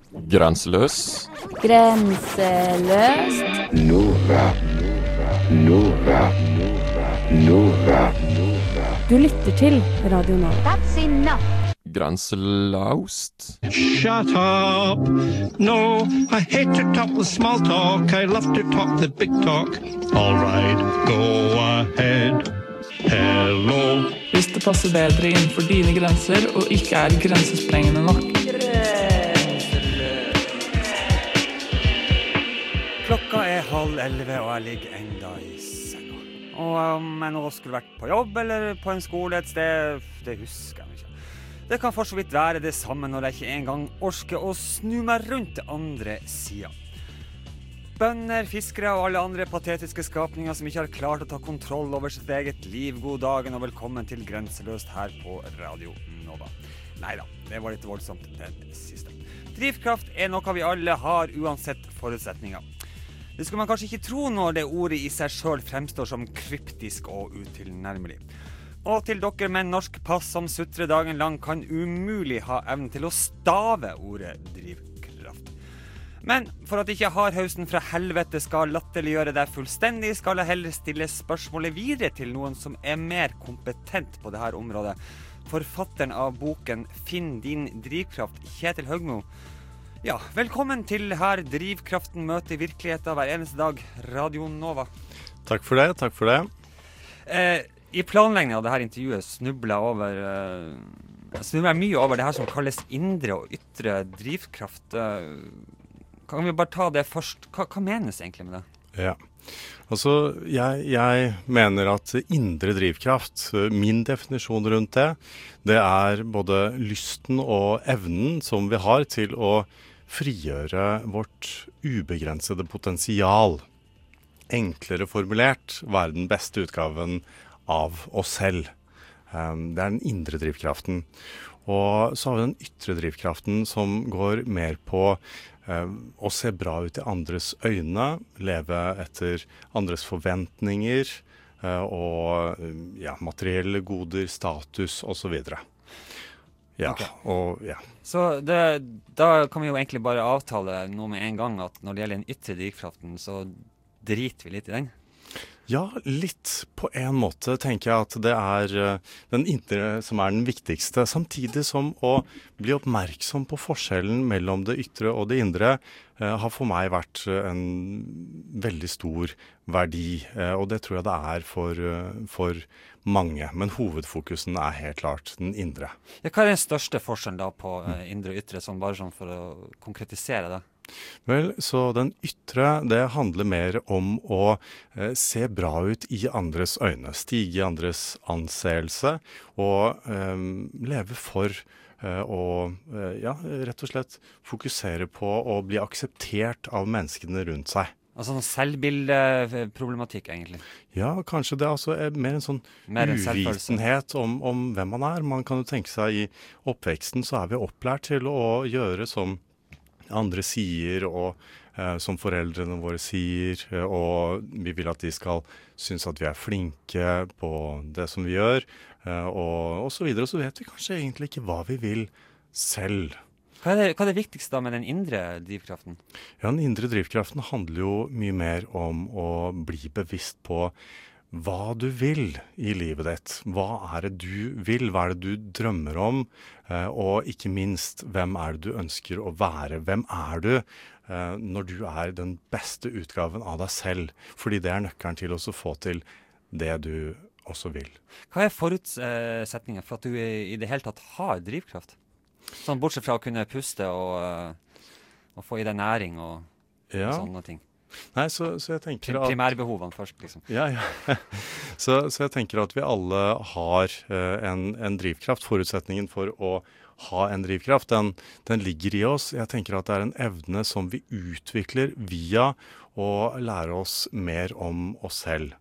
Grenseløs. Grenseløst. Nova. Du lytter til Radio Nova. That's enough. Grenselaust. Shut up! No, I hate to talk the small talk. I love to talk the big talk. All right, go ahead. Hello. Hvis det passer bedre innenfor dine grenser og ikke er grensesprengende nok. Klokka er 10:30 og jeg ligger enda i senga. Og om jeg nå skulle vært på jobb eller på en skole et sted, det husker jeg ikke. Det kan for så vidt være det samme når jeg ikke engang orker å snu meg rundt til andre siden. Bønder, fiskere og alle andre patetiske skapninger som ikke har klart å ta kontroll over sitt eget liv. God dagen og velkommen til Grenseløst her på Radio Nova. Neida, det var litt voldsomt den siste. Drivkraft er noe vi alle har uansett forutsetninger. Det skulle man kanskje ikke tro når det ordet i seg selv fremstår som kryptisk og utilnærmelig. Og til dere med norsk pass som sutrer dagen lang kan umulig ha evnen til å stave ordet drivkraft. Men for at ikke hardhausen fra helvete skal latterliggjøre deg fullstendig, skal jeg heller stille spørsmålet videre til noen som er mer kompetent på dette området. Forfatteren av boken Finn din drivkraft, Kjetil Høgmo. Ja, velkommen til her drivkraften møter virkeligheten hver eneste dag, Radio Nova. Takk for det. I planleggingen av dette intervjuet snubler jeg mye over det her som kalles indre og ytre drivkraft. Kan vi bare ta det først? Hva menes egentlig med det? Ja, altså jeg mener at indre drivkraft, min definisjon rundt det er både lysten og evnen som vi har til å frigjøre vårt ubegrensede potensial. Enklere formulert, være den beste utgaven av oss selv. Det er den indre drivkraften. Og så har vi den ytre drivkraften som går mer på å se bra ut i andres øyne, leve etter andres forventninger og materielle goder, status og så videre. Ja, okay. Så da kan vi jo egentlig bare avtale noe med en gang at når det gjelder den ytre drivkraften, så driter vi litt i den. Ja, litt på en måte tenker jeg at det er den indre som er den viktigste, samtidig som å bli oppmerksom på forskjellen mellom det ytre og det indre har for meg vært en veldig stor verdi, og det tror jeg det er for mange, men hovedfokusen er helt klart den indre. Ja, hva er den største forskjellen da på indre og ytre, bare sånn for å konkretisere det? Vel, så den ytre, det handler mer om å se bra ut i andres øyne, stige i andres anseelse, og leve for rett og slett fokusere på å bli akseptert av menneskene rundt seg. Altså sånn selvbildeproblematikk egentlig? Ja, kanskje det er mer en sånn uvitenhet om hvem man er. Man kan jo tenke seg i oppveksten så er vi opplært til å gjøre som andre sier, og som foreldrene våre sier, og vi vil at de skal synes at vi er flinke på det som vi gjør, og så videre. Og så vet vi kanskje egentlig ikke hva vi vil selv. Hva er det viktigste da med den indre drivkraften? Ja, den indre drivkraften handler jo mye mer om å bli bevisst på hva du vil i livet ditt. Hva er det du vil? Hva er det du drømmer om? Og ikke minst, hvem er det du ønsker å være? Hvem er du når du er den beste utgaven av deg selv? Fordi det er nøkkelen til å få til det du også vil. Hva er forutsetningen for at du i det hele tatt har drivkraft? Sånn bortsett fra å kunne puste og få i deg næring og sånne ting. Nei, så jeg tenker at primærbehovene først, liksom. Ja. Så jeg tenker at vi alle har en drivkraft. Forutsetningen for å ha en drivkraft, den ligger i oss. Jeg tenker at det er en evne som vi utvikler via å lære oss mer om oss selv.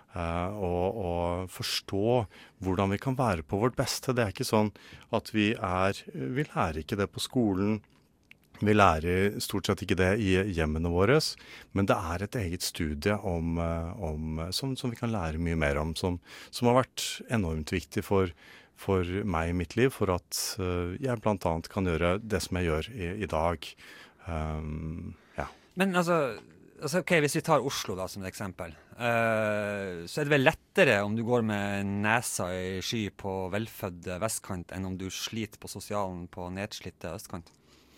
Og forstå hvordan vi kan være på vårt beste. Det er ikke sånn at vi lærer ikke det på skolen. Vi lærer stort sett ikke det i hjemmene våre, men det er et eget studie som vi kan lære mye mer om, som har vært enormt viktig for for meg i mitt liv, for at jeg blant annet kan gjøre det som jeg gjør i dag. Ja. Men ok, hvis vi tar Oslo da som et eksempel, så det vel lettere om du går med nesa i sky på velfødd vestkant enn om du sliter på sosialen på nedslitte østkant?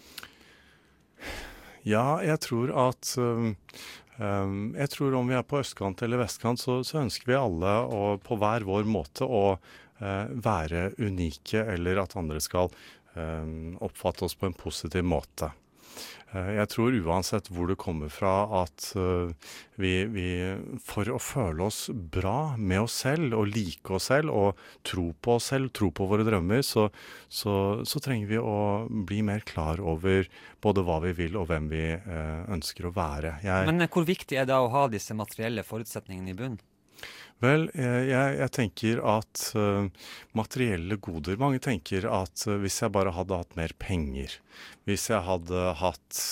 Ja, jeg tror at jeg tror om vi er på østkant eller vestkant, så ønsker vi alle på hver vår måte å være unike, eller at andre skal oppfatte oss på en positiv måte. Jeg tror uansett hvor det kommer fra at vi for å føle oss bra med oss selv og like oss selv og tro på oss selv, tro på våre drømmer, så trenger vi å bli mer klar over både hva vi vil og hvem vi ønsker å være. Men hvor viktig er det å ha disse materielle forutsetningene i bunn? Vel, jeg tenker at materielle goder, mange tenker at hvis jeg bare hadde hatt mer penger, hvis jeg hadde hatt,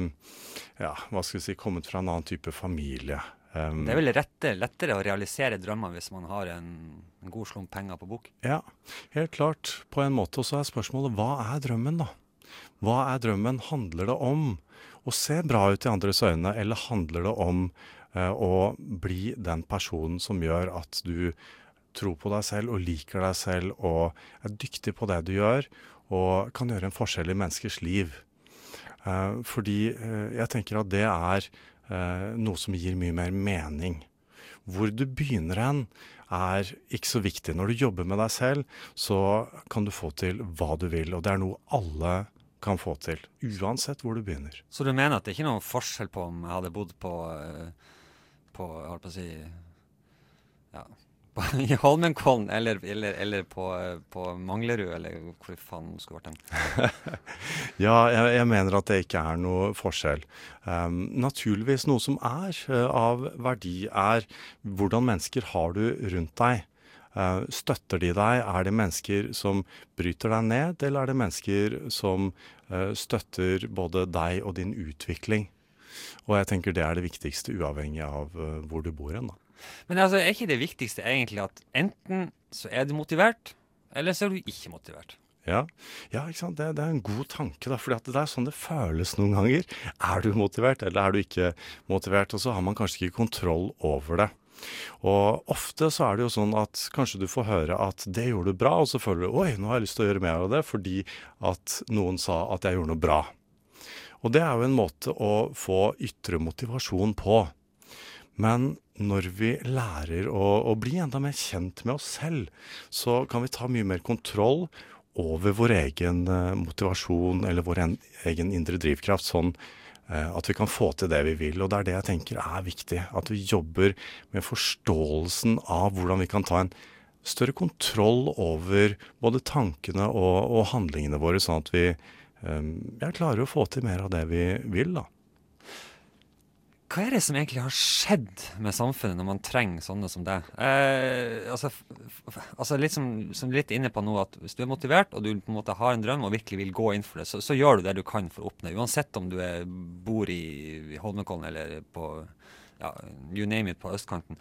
kommet fra en annen type familie. Det er vel lettere å realisere drømmer hvis man har en god slump penger på bok? Ja, helt klart på en måte. Og så er spørsmålet, hva er drømmen da? Hva er drømmen? Handler det om å se bra ut i andres øyne, eller handler det om å bli den personen som gjør at du tror på deg selv og liker deg selv og er dyktig på det du gjør og kan gjøre en forskjell i menneskers liv. Fordi jeg tenker at det er noe som gir mye mer mening. Hvor du begynner hen er ikke så viktig. Når du jobber med deg selv, så kan du få til hva du vil, og det er noe alle kan få til, uansett hvor du begynner. Så du mener at det ikke er noen forskjell på om jeg hadde bodd på i Holmenkollen eller på Manglerud, eller hvor faen skulle vært den? Ja, jeg mener at det ikke er noe forskjell. Naturligvis noe som er av verdi er hvordan mennesker har du rundt deg. Støtter de deg? Er det mennesker som bryter deg ned, eller er det mennesker som støtter både deg og din utvikling? Og jeg tenker det er det viktigste, uavhengig av hvor du bor hen da. Men altså, er ikke det viktigste egentlig at enten så er du motivert, eller så er du ikke motivert? Ja, ikke sant? Det er en god tanke da, fordi at det er sånn det føles noen ganger. Er du motivert, eller er du ikke motivert? Og så har man kanskje ikke kontroll over det. Og ofte så er det jo sånn at kanskje du får høre at det gjorde du bra, og så føler du, oi, nå har jeg lyst til å gjøre mer av det, fordi at noen sa at jeg gjorde noe bra. Og det er jo en måte å få ytre motivasjon på. Men når vi lærer å bli enda mer kjent med oss selv, så kan vi ta mye mer kontroll over vår egen motivasjon eller vår egen indre drivkraft, sånn at vi kan få til det vi vil. Og det er det jeg tenker er viktig, at vi jobber med forståelsen av hvordan vi kan ta en større kontroll over både tankene og handlingene våre, sånn at vi klarer å få til mer av det vi vil da. Hva er det som egentlig har skjedd med samfunnet når man trenger sånne som det? Litt som litt inne på nå, at hvis du er motivert og du på en måte har en drøm og virkelig vil gå inn for det, så gjør du det du kan for å oppnå. Uansett om du bor i Holmenkollen eller på, you name it, på østkanten.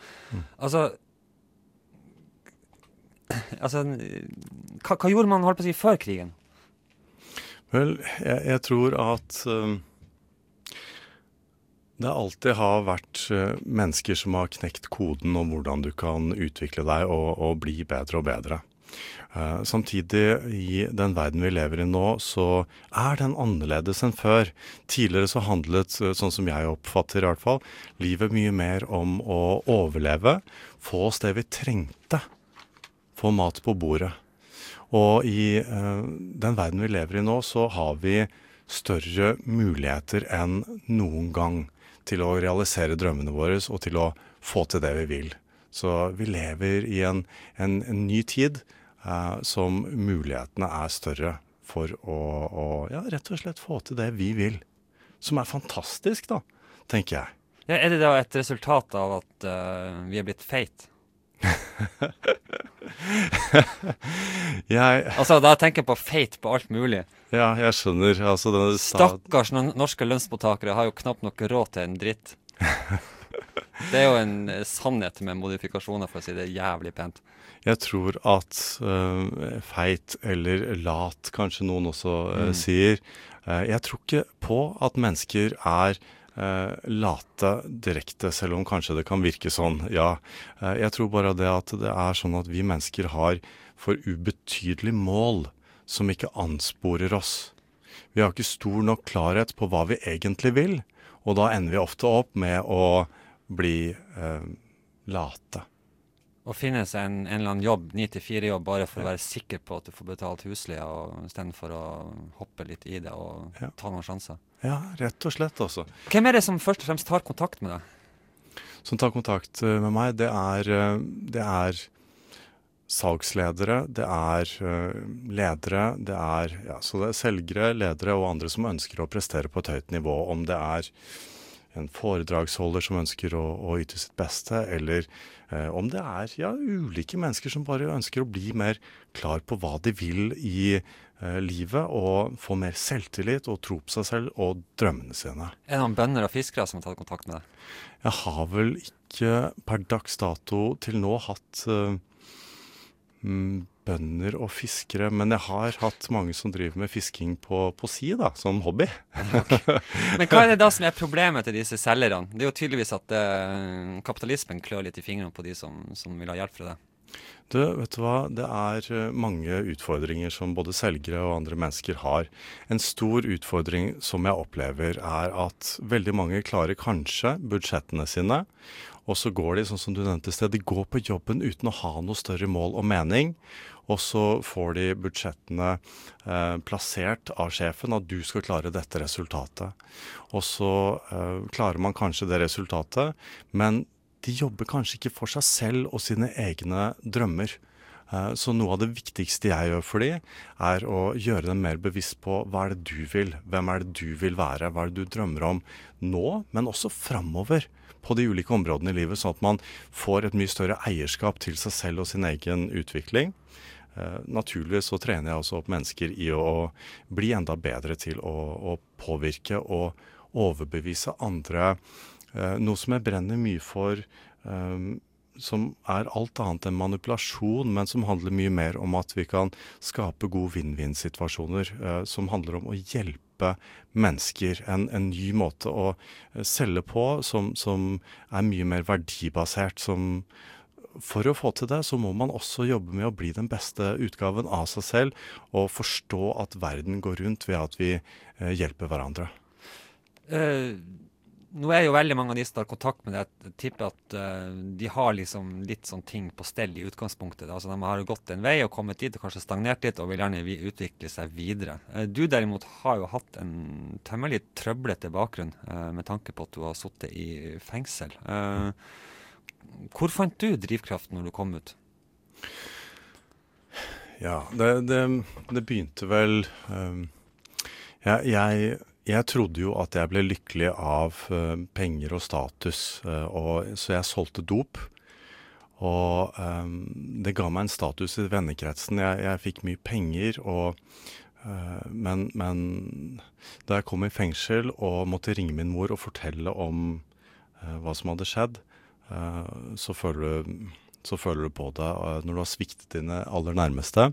Hva gjorde man, holdt på å si, før krigen? Vel, jeg tror at det alltid har vært mennesker som har knekt koden om hvordan du kan utvikle deg og bli bedre og bedre. Samtidig, i den verden vi lever i nå, så er den annerledes enn før. Tidligere så handlet, sånn som jeg oppfatter i hvert fall, livet mye mer om å overleve, få oss det vi trengte, få mat på bordet. Og i den verden vi lever i nå, så har vi større muligheter enn noen gang til å realisere drømmene våre og til å få til det vi vil. Så vi lever i en ny tid som mulighetene er større for å rett og slett få til det vi vil. Som er fantastisk da, tenker jeg. Ja, er det da et resultat av at vi er blitt feit? Da tenker jeg på feit på alt mulig. Ja, jeg skjønner. Stakkars norske lønnsmottakere har jo knapt nok råd til en dritt. Det jo en sannhet med modifikasjoner, for å si det jævlig pent. Jeg tror at feit eller lat, kanskje noen også sier. Jeg tror ikke på at mennesker er late direkte, selv om kanskje det kan virke sånn, ja. Jeg tror bare det at det er sånn at vi mennesker har for ubetydelig mål som ikke ansporer oss. Vi har ikke stor nok klarhet på hva vi egentlig vil, og da ender vi ofte opp med å bli late. Å finne seg en eller annen jobb, 9-4-jobb, bare for å være sikker på at du får betalt husleie, og i stedet for å hoppe litt i det og ta noen sjanser. Ja, rett og slett også. Hvem er det som først og fremst tar kontakt med deg? Som tar kontakt med meg, det er salgsledere, det er ledere, så det er selgere, ledere og andre som ønsker å prestere på et høyt nivå, om det er en foredragsholder som ønsker å yte sitt beste, eller om det er ulike mennesker som bare ønsker å bli mer klar på hva de vil i livet, og få mer selvtillit og tro på seg selv og drømmene sine. Er det noen bønder og fiskere som har tatt kontakt med deg? Jeg har vel ikke per dags dato til nå hatt bønder og fiskere, men jeg har hatt mange som driver med fisking på si da, som hobby. Okay. Men hva er det da som er problemet til disse selgerne? Det er jo tydeligvis at kapitalismen klør litt i fingrene på de som vil ha hjelp fra det. Vet du hva? Det er mange utfordringer som både selgere og andre mennesker har. En stor utfordring som jeg opplever er at veldig mange klarer kanskje budsjettene sine, og så går de, sånn som du nevnte i sted, de går på jobben uten å ha noe større mål og mening, og så får de budsjettene plassert av sjefen at du skal klare dette resultatet. Og så klarer man kanskje det resultatet, men de jobber kanskje ikke for seg selv og sine egne drømmer. Så noe av det viktigste jeg gjør for dem, er å gjøre dem mer bevisst på hva er det du vil, hvem er det du vil være, hva er det du drømmer om nå, men også fremover på de ulike områdene i livet, sånn at man får et mye større eierskap til seg selv og sin egen utvikling. Naturligvis så trener jeg også opp mennesker i å bli enda bedre til å påvirke og overbevise andre. Noe som jeg brenner mye for, som er alt annet enn manipulasjon, men som handler mye mer om at vi kan skape gode win-win-situasjoner, som handler om å hjelpe mennesker, en ny måte å selge på, som er mye mer verdibasert. For å få til det, så må man også jobbe med å bli den beste utgaven av seg selv, og forstå at verden går rundt ved at vi hjelper hverandre. Nå er jo veldig mange av de som tar kontakt med deg, jeg tipper at de har liksom litt sånn ting på stell i utgangspunktet. Altså de har gått en vei og kommet dit og kanskje stagnert litt og vil gjerne utvikle seg videre. Du derimot har jo hatt en temmelig trøblete bakgrunn med tanke på at du har sittet i fengsel. Hvor fant du drivkraft når du kom ut? Ja, det begynte vel Jeg trodde jo at jeg ble lykkelig av penger og status, så jeg solgte dop. Og det ga meg en status i vennekretsen. Jeg fikk mye penger, men da jeg kom i fengsel og måtte ringe min mor og fortelle om hva som hadde skjedd, så føler du på det når du har sviktet dine aller nærmeste.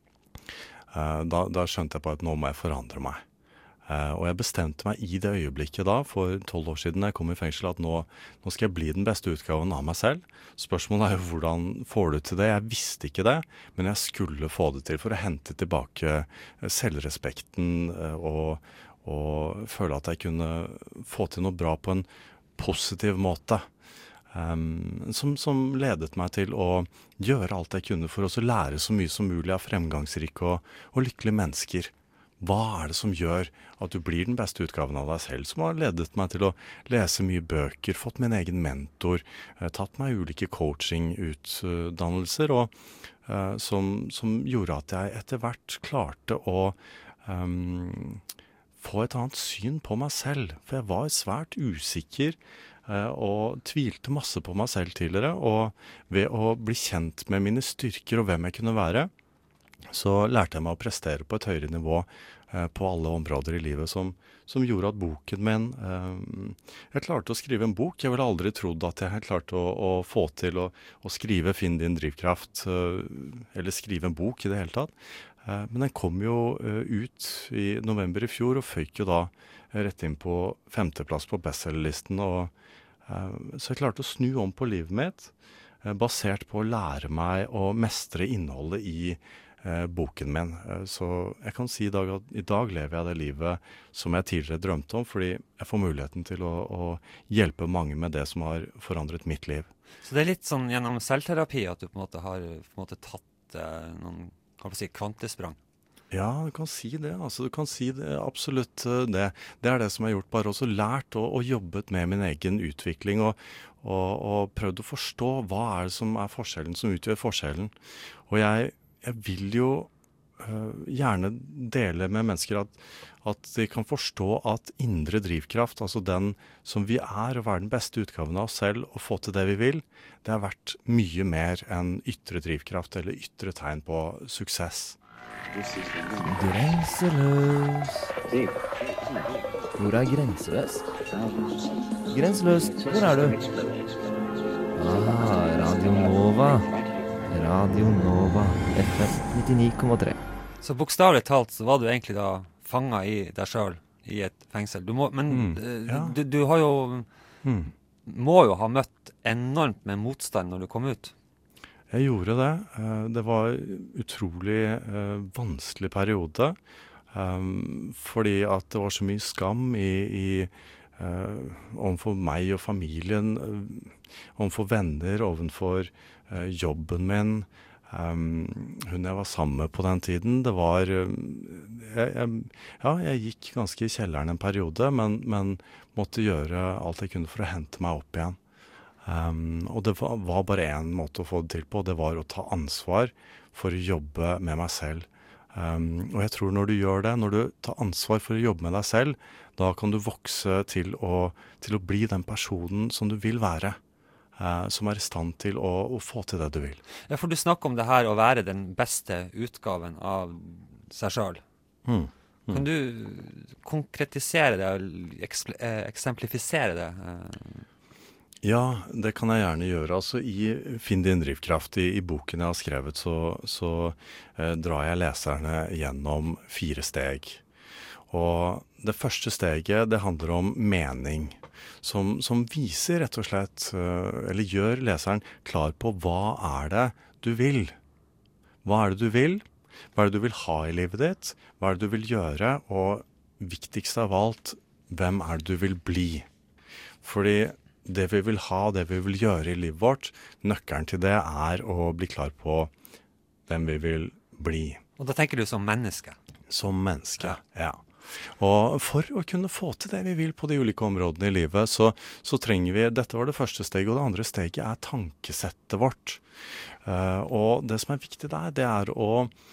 Da skjønte jeg på at nå må jeg forandre meg. Og jeg bestemte meg i det øyeblikket da, for 12 år siden da jeg kom i fengsel, at nå skal jeg bli den beste utgaven av meg selv. Spørsmålet er jo hvordan får du til det? Jeg visste ikke det, men jeg skulle få det til for å hente tilbake selvrespekten og føle at jeg kunne få til noe bra på en positiv måte. Som ledet meg til å gjøre alt jeg kunne for å lære så mye som mulig av fremgangsrike og lykkelige mennesker. Hva er det som gjør at du blir den beste utgaven av deg selv, som har ledet meg til å lese mye bøker, fått min egen mentor, tatt meg ulike coaching-utdannelser, og som gjorde at jeg etter hvert klarte å få et annet syn på meg selv. For jeg var svært usikker og tvilte masse på meg selv tidligere, og ved å bli kjent med mine styrker og hvem jeg kunne være, så lærte jeg meg å prestere på et høyere nivå på alle områder i livet som gjorde at boken min jeg klarte å skrive en bok. Jeg ville aldri trodd at jeg klarte å få til å skrive Finn din drivkraft, eller skrive en bok i det hele tatt. Men den kom jo ut i november i fjor, og føyk jo da rett inn på 5. plass på bestselgerlisten. Så jeg klarte å snu om på livet mitt, basert på å lære meg å mestre innholdet i boken min. Så jeg kan si at i dag lever jeg det livet som jeg tidligere drømte om, fordi jeg får muligheten til å hjelpe mange med det som har forandret mitt liv. Så det litt sånn gjennom selvterapi at du på en måte har tatt noen kvantesprang? Ja, du kan si det. Du kan si det, absolutt det. Det det som jeg har gjort, bare også lært og jobbet med min egen utvikling, og prøvd å forstå hva det som forskjellen, som utgjør forskjellen. Og jeg vil jo gjerne dele med mennesker at de kan forstå at indre drivkraft, altså den som vi og være den beste utgaven av oss selv og få til det vi vil, det har vært mye mer enn ytre drivkraft eller ytre tegn på suksess. Grenseløs. Hvor grenseløs? Grenseløst, hvor du? Radio Nova. Radio Nova, FM 99,3. Så bokstavlig talt så var du egentlig da fanget i deg selv i et fengsel. Du har jo må jo ha møtt enormt med motstand når du kom ut. Jeg gjorde det. Det var utrolig vanskelig periode, fordi at det var så mye skam overfor meg og familien, overfor venner, overfor jobben min, hun jeg var sammen med på den tiden. Det var jeg gikk ganske i kjelleren en periode, men måtte gjøre alt jeg kunne for å hente meg opp igjen. Og det var bare en måte å få det til på, det var å ta ansvar for å jobbe med meg selv. Og jeg tror når du gjør det, når du tar ansvar for å jobbe med deg selv, da kan du vokse til å bli den personen som du vil være. Som i stand til å få til det du vil. Ja, for du snakker om det her å være den beste utgaven av seg selv. Kan du konkretisere det, eksemplifisere det? Ja, det kan jeg gjerne gjøre. Altså i Finn din drivkraft, i boken jeg har skrevet, så drar jeg leserne gjennom 4 steg. Og det første steget, det handler om mening, som viser rett og slett, eller gjør leseren klar på hva det du vil. Hva det du vil? Hva det du vil ha i livet ditt? Hva det du vil gjøre? Og viktigst av alt, hvem det du vil bli? Fordi det vi vil ha, det vi vil gjøre i livet vårt, nøkkelen til det å bli klar på hvem vi vil bli. Og da tenker du som menneske? Som menneske, ja. Og for å kunne få til det vi vil på de ulike områdene i livet, så trenger vi, dette var det første steget, og det andre steget tankesettet vårt. Og det som viktig der, det å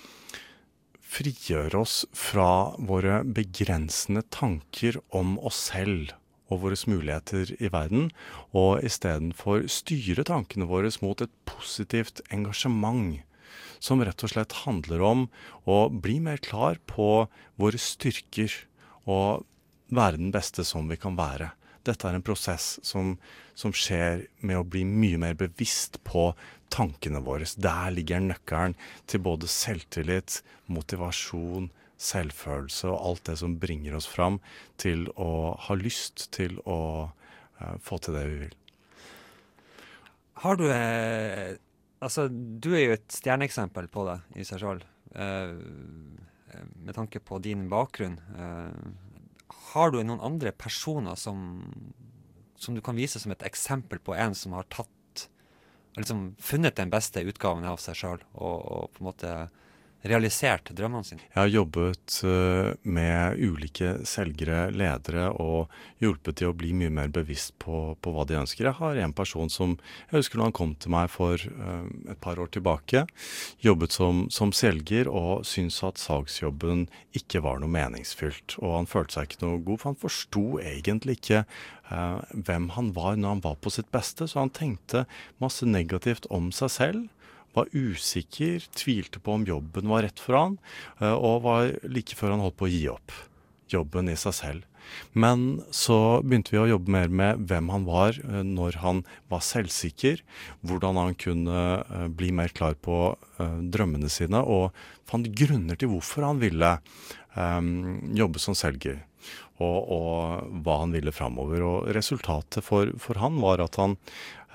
frigjøre oss fra våre begrensende tanker om oss selv og våre muligheter i verden, og i stedet for styre tankene våre mot et positivt engasjement, som rett og slett handler om å bli mer klar på våre styrker og være den beste som vi kan være. Dette en prosess som skjer med å bli mye mer bevisst på tankene våre. Der ligger nøkkelen til både selvtillit, motivasjon, selvfølelse og alt det som bringer oss fram til å ha lyst til å få til det vi vil. Har du du jo et stjerneeksempel på det i seg selv, med tanke på din bakgrunn. Har du noen andre personer som du kan vise som et eksempel på en som har funnet den beste utgaven av seg selv, og på en måte realisert drømmene sine? Jeg har jobbet med ulike selgere, ledere, og hjulpet til å bli mye mer bevisst på hva de ønsker. Jeg har en person som, jeg husker når han kom til meg for et par år tilbake, jobbet som selger og syntes at salgsjobben ikke var noe meningsfylt. Og han følte seg ikke noe god, for han forstod egentlig ikke hvem han var når han var på sitt beste, så han tenkte masse negativt om seg selv, var usikker, tvilte på om jobben var rett for han, og var like før han holdt på å gi opp jobben i seg selv. Men så begynte vi å jobbe mer med hvem han var når han var selvsikker, hvordan han kunne bli mer klar på drømmene sine, og fant grunner til hvorfor han ville jobbe som selger, og hva han ville fremover. Og resultatet for han var at han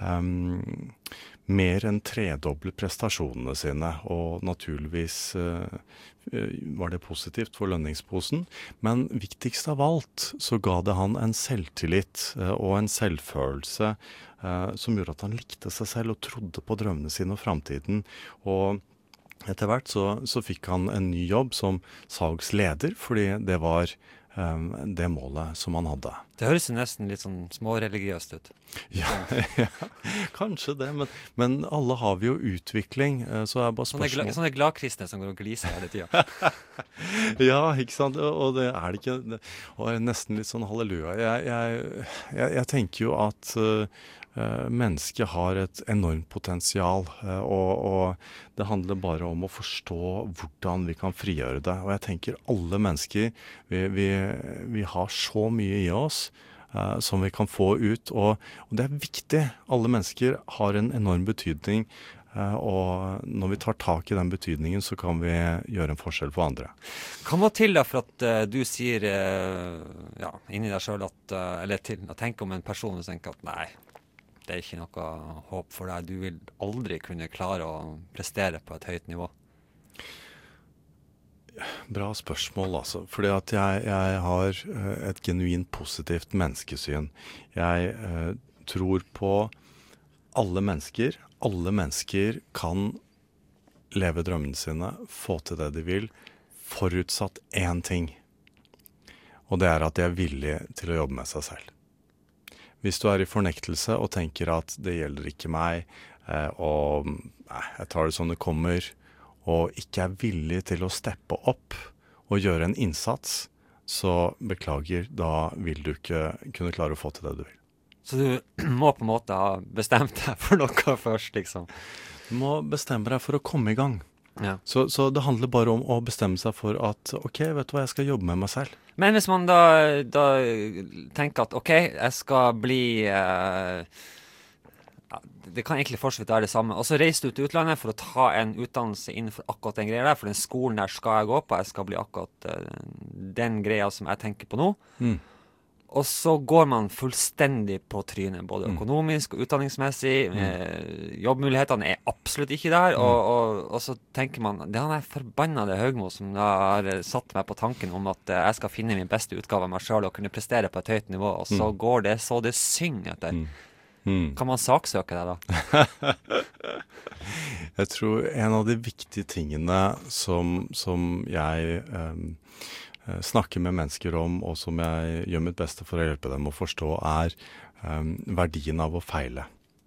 mer enn tredoblet prestasjonene sine, og naturligvis var det positivt for lønningsposen. Men viktigst av alt så ga det han en selvtillit og en selvfølelse som gjorde at han likte seg selv og trodde på drømmene sine og fremtiden. Og etter hvert så fikk han en ny jobb som salgsleder, fordi det var det målet som han hadde. Det høres jo nesten litt sånn småreligiøst ut. Ja, kanskje det, men alle har vi jo utvikling, så er bare spørsmål. Sånne gladkristne som går og gliser hele tiden. Ja, ikke sant, og det er det ikke, og nesten litt sånn halleluja. Jeg tenker jo at mennesket har et enormt potensial, og det handler bare om å forstå hvordan vi kan frigjøre det. Og jeg tenker alle mennesker, vi har så mye i oss som vi kan få ut, og det er viktig. Alle mennesker har en enorm betydning, og når vi tar tak i den betydningen, så kan vi gjøre en forskjell for andre. Hva må til da for at du sier inni deg selv eller til å tenke om en person og tenke at nei, det er ikke noe håp for deg. Du vil aldri kunne klare å prestere på et høyt nivå. Bra spørsmål, altså. Fordi at jeg har et genuint positivt menneskesyn. Jeg tror på alle mennesker. Alle mennesker kan leve drømmene sine, få til det de vil, forutsatt én ting. Og det er at de er villige til å jobbe med seg selv. Hvis du er i fornektelse og tenker at det gjelder ikke meg, og jeg tar det som det kommer, og ikke er villig til å steppe opp og gjøre en innsats, så beklager, da vil du ikke kunne klare å få til det du vil. Så du må på en måte ha bestemt deg for noe først, liksom? Du må bestemme deg for å komme i gang. Ja. Så det handler bare om å bestemme seg for at, ok, vet du hva, jeg skal jobbe med meg selv. Men hvis man da tenker at ok, jeg skal bli det kan egentlig fortsatt være det samme. Og så reiser du til utlandet for å ta en utdannelse innenfor akkurat den greia der, for den skolen der skal jeg gå på, jeg skal bli akkurat den greia som jeg tenker på nå. Og så går man fullstendig på trynet, både økonomisk og utdanningsmessig. Jobbmulighetene er absolutt ikke der, og så tenker man, det er han forbannede Høgmo som har satt meg på tanken om at jeg skal finne min beste utgave av meg selv og kunne prestere på et høyt nivå, og så går det så det synger etter. Kan man saksøke deg da? Jeg tror en av de viktige tingene som jeg snakker med mennesker om, og som jeg gjør mitt beste for å hjelpe dem å forstå, er verdien av å feile.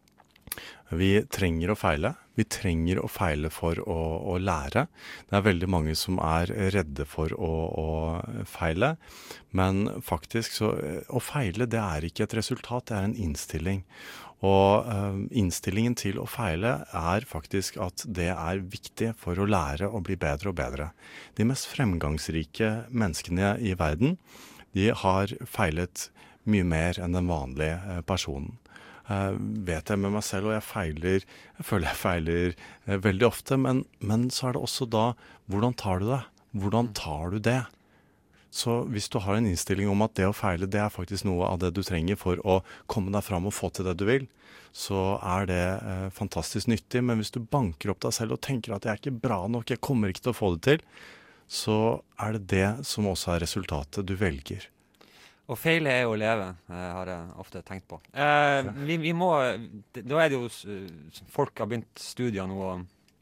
Vi trenger å feile. Vi trenger å feile for å lære. Det er veldig mange som er redde for å feile, men faktisk så å feile, det er ikke et resultat, det er en innstilling. Og innstillingen til å feile er faktisk at det er viktig for å lære å bli bedre og bedre. De mest fremgangsrike menneskene i verden, de har feilet mye mer enn den vanlige personen. Vet jeg med meg selv, og jeg føler jeg feiler veldig ofte, men så er det også da, hvordan tar du det? Hvordan tar du det? Så hvis du har en innstilling om at det å feile, det er faktisk noe av det du trenger for å komme deg fram og få til det du vil, så er det fantastisk nyttig. Men hvis du banker opp deg selv og tenker at jeg er ikke bra nok, jeg kommer ikke til å få det til, så er det det som også er resultatet du velger. Og feile er jo å leve, har jeg ofte tenkt på. Vi må, da er det jo, folk har begynt studier nå,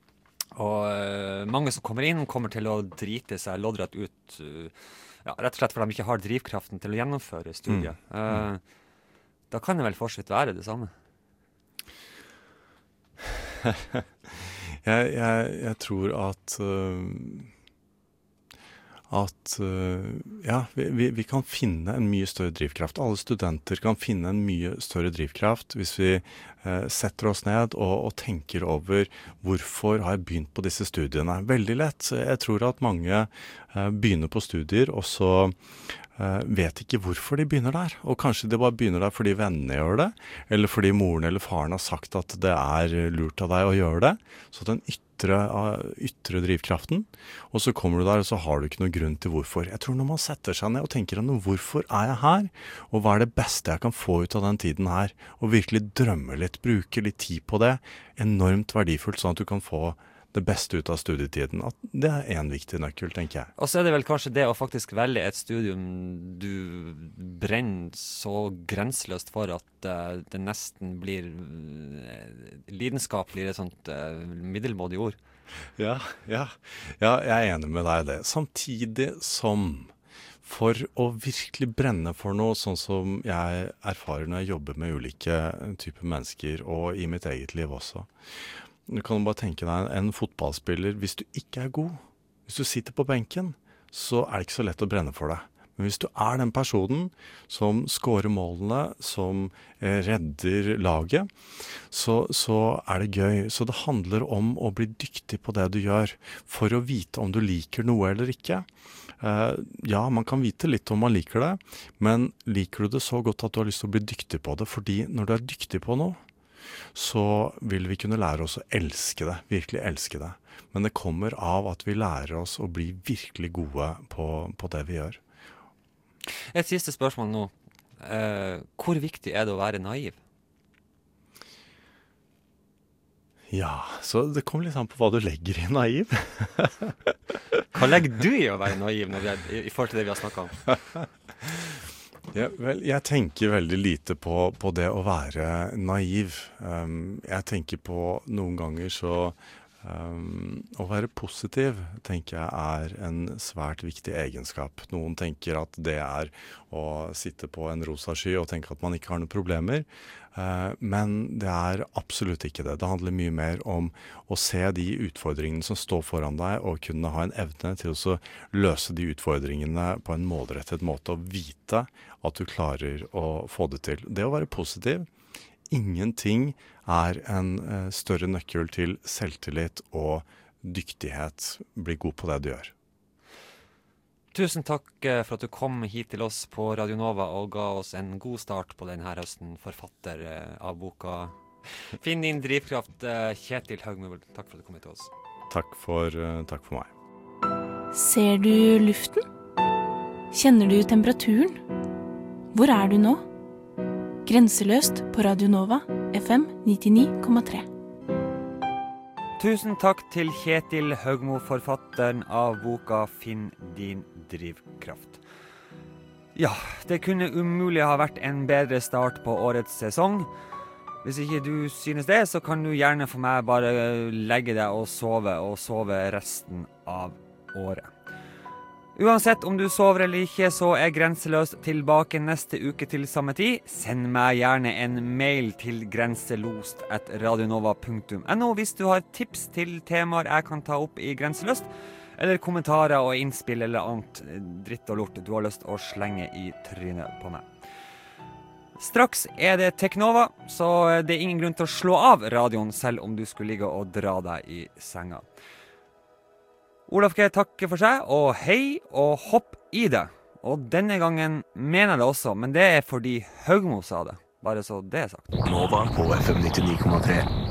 og mange som kommer inn kommer til å drite seg loddrett ut, rett og slett fordi de ikke har drivkraften til å gjennomføre studiet. Da kan det vel fortsatt være det samme? Jeg tror at at vi kan finne en mye større drivkraft. Alle studenter kan finne en mye større drivkraft hvis vi setter oss ned og tenker over hvorfor har jeg begynt på disse studiene. Veldig lett. Jeg tror at mange begynner på studier, og så vet ikke hvorfor de begynner der. Og kanskje de bare begynner der fordi vennene gjør det, eller fordi moren eller faren har sagt at det lurt av deg å gjøre det. Så den ytre drivkraften, og så kommer du der, og så har du ikke noe grunn til hvorfor. Jeg tror når man setter seg ned og tenker hvorfor jeg her, og hva det beste jeg kan få ut av den tiden her, og virkelig drømme litt, bruke litt tid på det, enormt verdifullt, sånn at du kan få det beste ut av studietiden. At det en viktig nøkkel, tenker jeg. Og så det vel kanskje det å faktisk velge et studium du brenner så grenseløst for at det nesten blir lidenskap, blir et sånt middelmådig ord. Ja, jeg enig med deg i det. Samtidig som for å virkelig brenne for noe, sånn som jeg erfarer når jeg jobber med ulike typer mennesker, og i mitt eget liv også. Du kan bare tenke deg en fotballspiller, hvis du ikke god, hvis du sitter på benken, så det ikke så lett å brenne for deg. Men hvis du den personen som scorer målene, som redder laget, så det gøy. Så det handler om å bli dyktig på det du gjør, for å vite om du liker noe eller ikke. Ja, man kan vite litt om man liker det, men liker du det så godt at du har lyst til å bli dyktig på det? Fordi når du dyktig på noe, så vil vi kunne lære oss å elske det, virkelig elske det. Men det kommer av at vi lærer oss å bli virkelig gode på det vi gjør. Et siste spørsmål nå. Hvor viktig det å være naiv? Ja, så det kommer litt an på hva du legger i naiv. Hva legger du i å være naiv i forhold til det vi har snakket om? Ja, vel, jeg tenker veldig lite på det å være naiv. Jeg tenker på noen ganger så å være positiv, tenker jeg en svært viktig egenskap. Noen tenker at det å sitte på en rosa sky og tenke at man ikke har noen problemer. Men det absolutt ikke det. Det handler mye mer om å se de utfordringene som står foran deg, og kunne ha en evne til å løse de utfordringene på en målrettet måte, og vite at du klarer å få det til. Det å være positiv, ingenting en større nøkkel til selvtillit og dyktighet. Bli god på det du gjør. Tusen takk for at du kom hit til oss på Radio Nova og ga oss en god start på denne høsten, forfatter av boka Finn din drivkraft, Kjetil Haugmo. Takk for at du kom hit til oss. Takk for meg. Ser du luften? Kjenner du temperaturen? Hvor du nå? Grenseløst på Radio Nova, FM 99,3. Tusen takk til Kjetil Haugmo, forfatteren av boka Finn din drivkraft. Ja, det kunne umulig ha vært en bedre start på årets sesong. Hvis ikke du synes det, så kan du gjerne for meg bare legge deg og sove resten av året. Uansett om du sover eller ikke, så Grenseløs tilbake neste uke til samme tid. Send meg gjerne en mail til grenselost@radionova.no hvis du har tips til temaer jeg kan ta opp i Grenseløst, eller kommentarer og innspill eller annet dritt og lort du har lyst å slenge i trynet på meg. Straks det Teknova, så det ingen grunn til å slå av radioen selv om du skulle ligge og dra deg i senga. Olaf G takker for seg, og hei og hopp i det. Og denne gangen mener jeg det også, men det fordi Haugmo sa det. Bare så det sagt. Nova på FM 99,3.